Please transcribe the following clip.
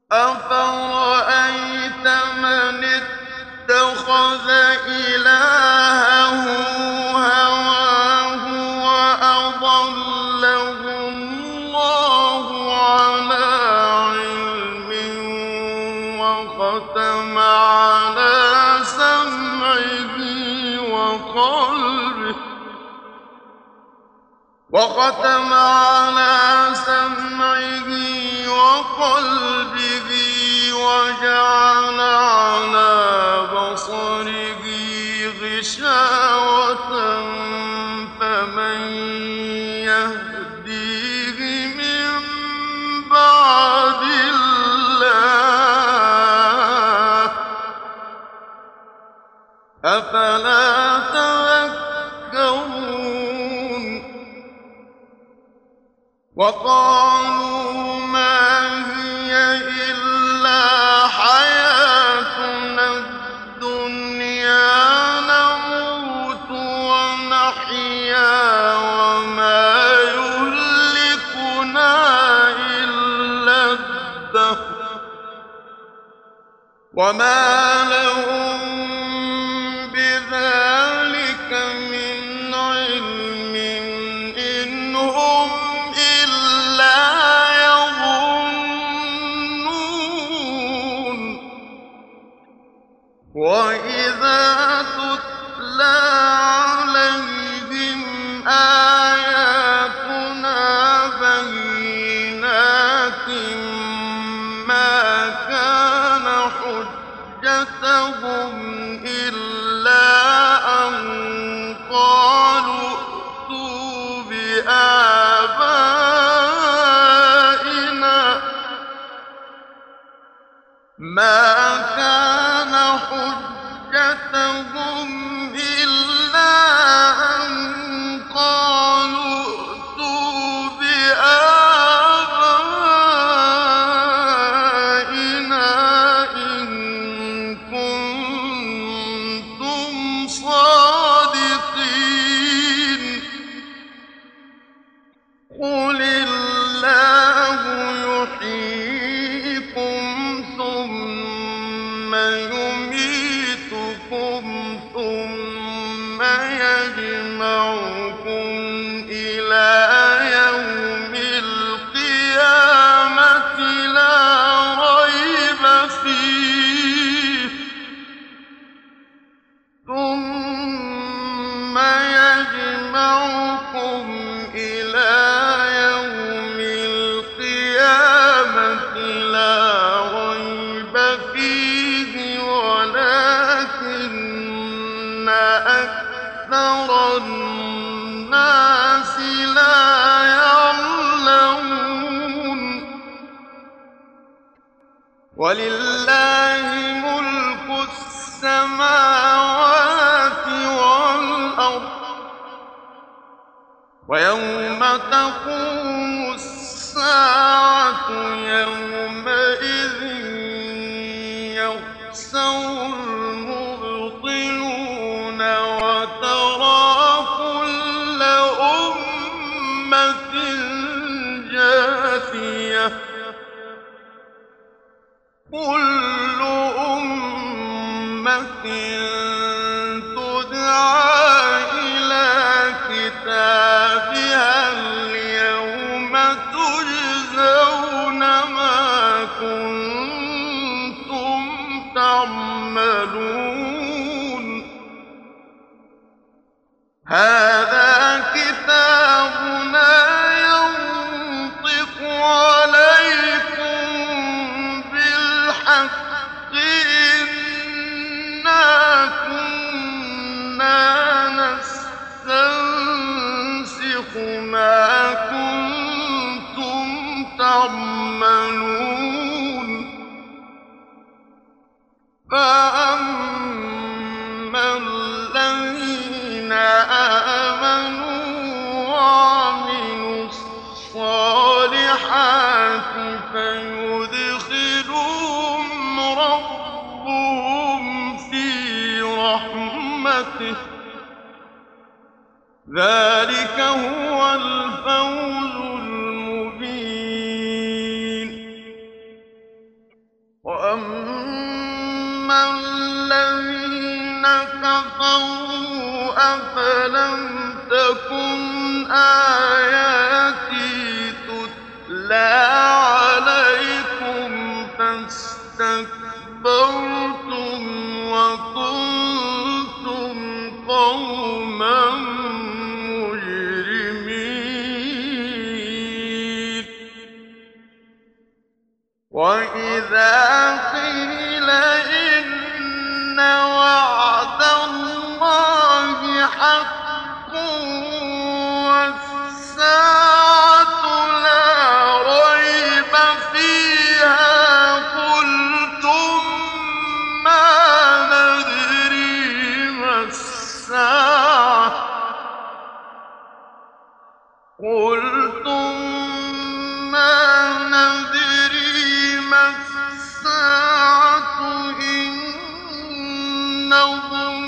أفرأيت من اتخذ إلهه هواه وأضله الله على علم وختم على سمعه وقلبه وجعل على بصره غشاوة فمن يهديه من بعد الله أفلا تذكرون وقالوا ما هي إلا حياتنا الدنيا نموت ونحيا وما يهلكنا إلا الدهر وما لهم بذلك من علم إن هم إلا يظنون وإذا تتلى عليهم آياتنا بينات ما كان حجتهم إلا أن قالوا ائتوا بآبائنا ما كان حجتهم إلا أن قالوا ائتوا بآبائنا إن كنتم صادقين قل الله يحييكم ثم يميتكم ثم يجمعكم إلى يوم القيامة لا ريب فيه ثم يجمعكم إلى يوم القيامة لا ريب فيه ولكن أكثر الناس لا يعلمون ولله ملك السماوات والأرض ويوم تقوم الساعة يومئذ يخسر المبطلون وترى كل أمة جاثية كل أمة تدعى إلى كتابها اليوم تجزون ما كنتم تعملون هذا كتابنا ينطق عليكم بالحق إنا كنا نستنسخ ما كنتم تعملون فأما الذين آمنوا وعملوا الصالحات فيدخلهم ربهم في رحمته ذلك هو الفوز المبين اتَّقَوْا أَفَلَمْ تَكُنْ آيَاتِي تُتْلَىٰ عَلَيْكُمْ فَاسْتَكْبَرْتُمْ وَكُنتُمْ قَوْمًا مُّجْرِمِينَ وَإِذَا قِيلَ إِنَّ وَعْدَ اللَّهِ حَقٌّ وَالسَّاعَةُ لَا رَيْبَ فِيهَا قُلْتُم مَّا نَدْرِي ما السَّاعَةُ إِن نَّظُنُّ